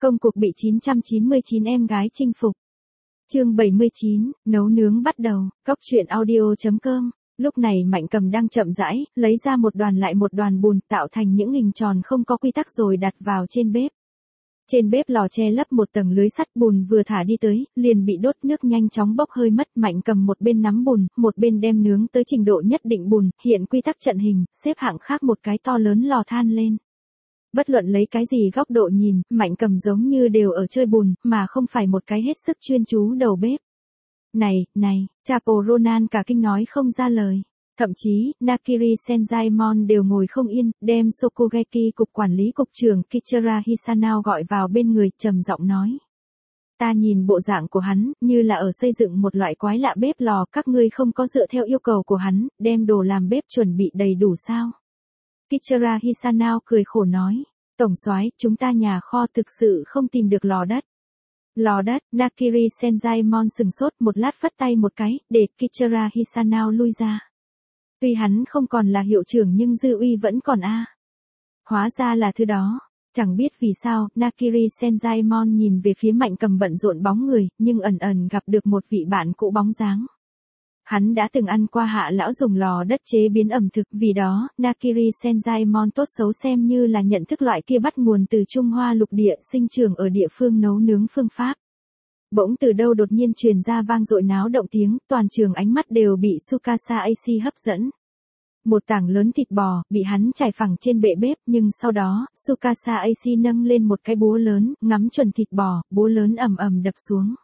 Công cuộc bị 999 em gái chinh phục. Chương 79, nấu nướng bắt đầu, Cóc truyện audio.com. Lúc này Mạnh Cầm đang chậm rãi, lấy ra một đoàn lại một đoàn bùn tạo thành những hình tròn không có quy tắc rồi đặt vào trên bếp. Trên bếp lò che lấp một tầng lưới sắt, bùn vừa thả đi tới, liền bị đốt nước nhanh chóng bốc hơi mất. Mạnh Cầm một bên nắm bùn, một bên đem nướng tới trình độ nhất định bùn, hiện quy tắc trận hình, xếp hạng khác một cái to lớn lò than lên. Bất luận lấy cái gì góc độ nhìn, Mạnh Cầm giống như đều ở chơi bùn, mà không phải một cái hết sức chuyên chú đầu bếp. Này, Chapo Ronan cả kinh nói không ra lời. Thậm chí, Nakiri Senjaimon đều ngồi không yên, đem Sokugeki cục quản lý cục trưởng Kichira Hisanao gọi vào bên người, trầm giọng nói. Ta nhìn bộ dạng của hắn, như là ở xây dựng một loại quái lạ bếp lò, các ngươi không có dựa theo yêu cầu của hắn, đem đồ làm bếp chuẩn bị đầy đủ sao? Kichira Hisanao cười khổ nói, tổng soái, chúng ta nhà kho thực sự không tìm được lò đất. Lò đất, Nakiri Senjaimon sừng sốt một lát phất tay một cái, để Kichira Hisanao lui ra. Tuy hắn không còn là hiệu trưởng nhưng dư uy vẫn còn a. Hóa ra là thứ đó. Chẳng biết vì sao, Nakiri Senjaimon nhìn về phía Mạnh Cầm bận rộn bóng người, nhưng ẩn ẩn gặp được một vị bạn cũ bóng dáng. Hắn đã từng ăn qua Hạ lão dùng lò đất chế biến ẩm thực, vì đó, Nakiri Senjaimon tốt xấu xem như là nhận thức loại kia bắt nguồn từ Trung Hoa lục địa, sinh trưởng ở địa phương nấu nướng phương pháp. Bỗng từ đâu đột nhiên truyền ra vang dội náo động tiếng, toàn trường ánh mắt đều bị Tsukasa Ashi hấp dẫn. Một tảng lớn thịt bò, bị hắn trải phẳng trên bệ bếp, nhưng sau đó, Tsukasa Ashi nâng lên một cái búa lớn, ngắm chuẩn thịt bò, búa lớn ầm ầm đập xuống.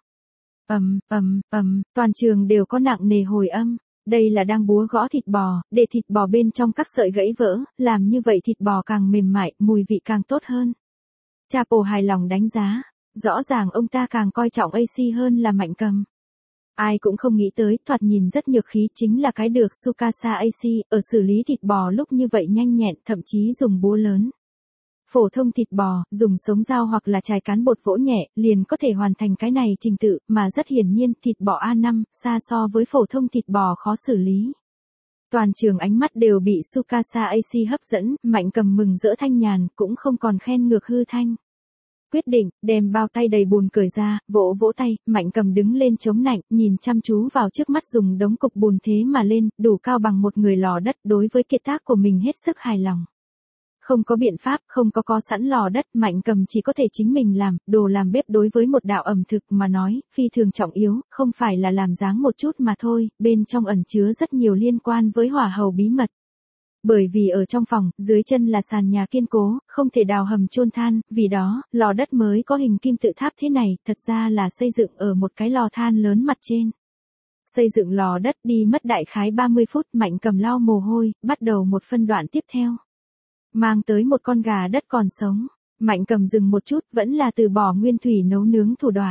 Toàn trường đều có nặng nề hồi âm. Đây là đang búa gõ thịt bò, để thịt bò bên trong các sợi gãy vỡ, làm như vậy thịt bò càng mềm mại, mùi vị càng tốt hơn. Chapo hài lòng đánh giá, rõ ràng ông ta càng coi trọng AC hơn là Mạnh Cầm. Ai cũng không nghĩ tới, thoạt nhìn rất nhược khí chính là cái được Tsukasa AC, ở xử lý thịt bò lúc như vậy nhanh nhẹn, thậm chí dùng búa lớn. Phổ thông thịt bò, dùng sống dao hoặc là chài cán bột vỗ nhẹ, liền có thể hoàn thành cái này trình tự, mà rất hiển nhiên, thịt bò A5, xa so với phổ thông thịt bò khó xử lý. Toàn trường ánh mắt đều bị Tsukasa AC hấp dẫn, Mạnh Cầm mừng rỡ thanh nhàn, cũng không còn khen ngược hư thanh. Quyết định, đem bao tay đầy bùn cởi ra, vỗ vỗ tay, Mạnh Cầm đứng lên chống nạnh, nhìn chăm chú vào trước mắt dùng đống cục bùn thế mà lên, đủ cao bằng một người lò đất, đối với kiệt tác của mình hết sức hài lòng. Không có biện pháp, không có sẵn lò đất, Mạnh Cầm chỉ có thể chính mình làm, đồ làm bếp đối với một đạo ẩm thực mà nói, phi thường trọng yếu, không phải là làm dáng một chút mà thôi, bên trong ẩn chứa rất nhiều liên quan với hỏa hầu bí mật. Bởi vì ở trong phòng, dưới chân là sàn nhà kiên cố, không thể đào hầm chôn than, vì đó, lò đất mới có hình kim tự tháp thế này, thật ra là xây dựng ở một cái lò than lớn mặt trên. Xây dựng lò đất đi mất đại khái 30 phút, Mạnh Cầm lau mồ hôi, bắt đầu một phân đoạn tiếp theo. Mang tới một con gà đất còn sống, Mạnh Cầm dừng một chút, vẫn là từ bỏ nguyên thủy nấu nướng thủ đoạn.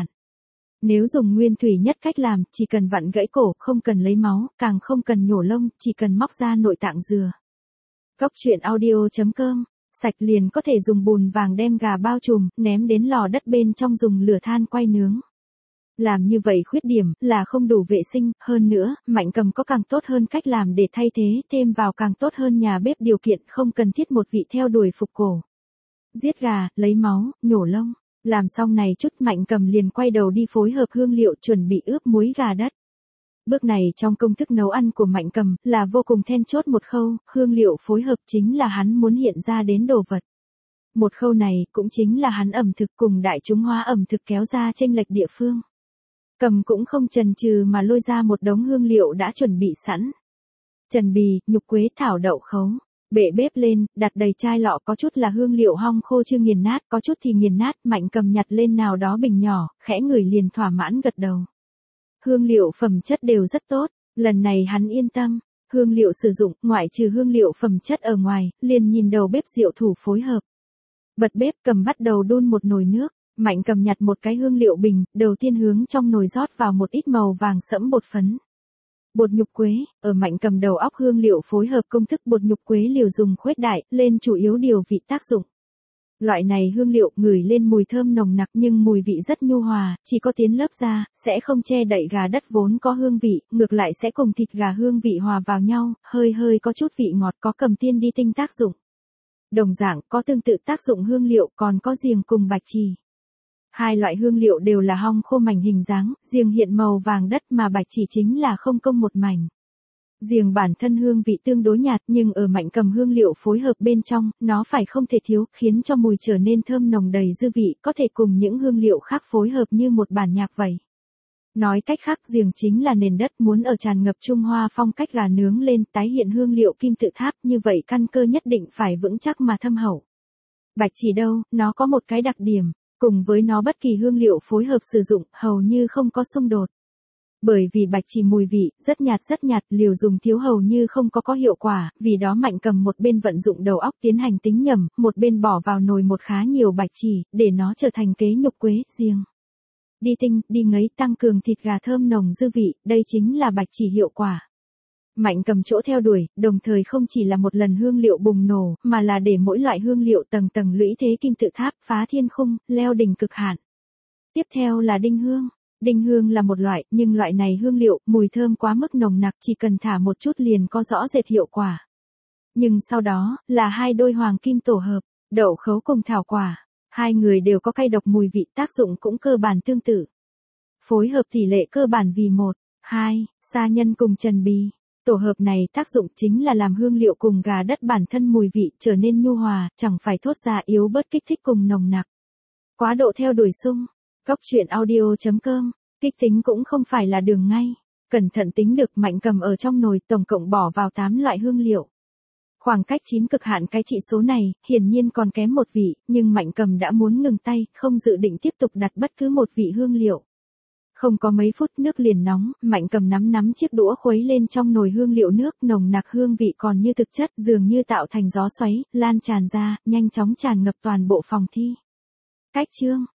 Nếu dùng nguyên thủy nhất cách làm, chỉ cần vặn gãy cổ, không cần lấy máu, càng không cần nhổ lông, chỉ cần móc ra nội tạng dừa. Cóc truyện audio.com, sạch liền có thể dùng bùn vàng đem gà bao trùm, ném đến lò đất bên trong dùng lửa than quay nướng. Làm như vậy khuyết điểm là không đủ vệ sinh, hơn nữa, Mạnh Cầm có càng tốt hơn cách làm để thay thế, thêm vào càng tốt hơn nhà bếp điều kiện không cần thiết một vị theo đuổi phục cổ. Giết gà, lấy máu, nhổ lông, làm xong này chút Mạnh Cầm liền quay đầu đi phối hợp hương liệu chuẩn bị ướp muối gà đất. Bước này trong công thức nấu ăn của Mạnh Cầm là vô cùng then chốt một khâu, hương liệu phối hợp chính là hắn muốn hiện ra đến đồ vật. Một khâu này cũng chính là hắn ẩm thực cùng đại chúng hóa ẩm thực kéo ra chênh lệch địa phương. Cầm cũng không chần chừ mà lôi ra một đống hương liệu đã chuẩn bị sẵn. Trần bì, nhục quế, thảo đậu khấu. Bệ bếp lên, đặt đầy chai lọ, có chút là hương liệu hong khô chưa nghiền nát, có chút thì nghiền nát, Mạnh Cầm nhặt lên nào đó bình nhỏ, khẽ ngửi liền thỏa mãn gật đầu. Hương liệu phẩm chất đều rất tốt, lần này hắn yên tâm. Hương liệu sử dụng, ngoại trừ hương liệu phẩm chất ở ngoài, liền nhìn đầu bếp rượu thủ phối hợp. Bật bếp, Cầm bắt đầu đun một nồi nước. Mạnh Cầm nhặt một cái hương liệu bình, đầu tiên hướng trong nồi rót vào một ít màu vàng sẫm bột phấn. Bột nhục quế, ở Mạnh Cầm đầu óc hương liệu phối hợp công thức bột nhục quế liều dùng khuếch đại, lên chủ yếu điều vị tác dụng. Loại này hương liệu ngửi lên mùi thơm nồng nặc nhưng mùi vị rất nhu hòa, chỉ có tiến lớp ra, sẽ không che đậy gà đất vốn có hương vị, ngược lại sẽ cùng thịt gà hương vị hòa vào nhau, hơi có chút vị ngọt, có cầm tiên đi tinh tác dụng. Đồng dạng, có tương tự tác dụng hương liệu còn có giềng cùng bạch trì. Hai loại hương liệu đều là hong khô mảnh hình dáng, riêng hiện màu vàng đất mà bạch chỉ chính là không công một mảnh. Riêng bản thân hương vị tương đối nhạt nhưng ở Mạnh Cầm hương liệu phối hợp bên trong, nó phải không thể thiếu, khiến cho mùi trở nên thơm nồng đầy dư vị, có thể cùng những hương liệu khác phối hợp như một bản nhạc vậy. Nói cách khác giềng chính là nền đất muốn ở tràn ngập Trung Hoa phong cách gà nướng lên tái hiện hương liệu kim tự tháp như vậy căn cơ nhất định phải vững chắc mà thâm hậu. Bạch chỉ đâu, nó có một cái đặc điểm, cùng với nó bất kỳ hương liệu phối hợp sử dụng hầu như không có xung đột. Bởi vì bạch chỉ mùi vị rất nhạt, liều dùng thiếu hầu như không có hiệu quả, vì đó Mạnh Cầm một bên vận dụng đầu óc tiến hành tính nhẩm, một bên bỏ vào nồi một khá nhiều bạch chỉ, để nó trở thành kế nhục quế riêng. Đi tinh, đi ngấy tăng cường thịt gà thơm nồng dư vị, đây chính là bạch chỉ hiệu quả. Mạnh Cầm chỗ theo đuổi, đồng thời không chỉ là một lần hương liệu bùng nổ, mà là để mỗi loại hương liệu tầng tầng lũy thế kim tự tháp, phá thiên khung, leo đỉnh cực hạn. Tiếp theo là đinh hương. Đinh hương là một loại, nhưng loại này hương liệu, mùi thơm quá mức nồng nặc chỉ cần thả một chút liền có rõ rệt hiệu quả. Nhưng sau đó, là hai đôi hoàng kim tổ hợp, đậu khấu cùng thảo quả. Hai người đều có cay độc mùi vị tác dụng cũng cơ bản tương tự. Phối hợp tỷ lệ cơ bản vì 1:2, sa nhân cùng trần bì. Tổ hợp này tác dụng chính là làm hương liệu cùng gà đất bản thân mùi vị trở nên nhu hòa, chẳng phải thốt ra yếu bớt kích thích cùng nồng nặc. Quá độ theo đuổi sung. Góc truyện audio.com, kích tính cũng không phải là đường ngay. Cẩn thận tính được Mạnh Cầm ở trong nồi tổng cộng bỏ vào 8 loại hương liệu. Khoảng cách 9 cực hạn cái trị số này, hiển nhiên còn kém một vị, nhưng Mạnh Cầm đã muốn ngừng tay, không dự định tiếp tục đặt bất cứ một vị hương liệu. Không có mấy phút nước liền nóng, Mạnh Cầm nắm chiếc đũa khuấy lên trong nồi hương liệu nước nồng nặc hương vị còn như thực chất dường như tạo thành gió xoáy, lan tràn ra, nhanh chóng tràn ngập toàn bộ phòng thi. Cách chương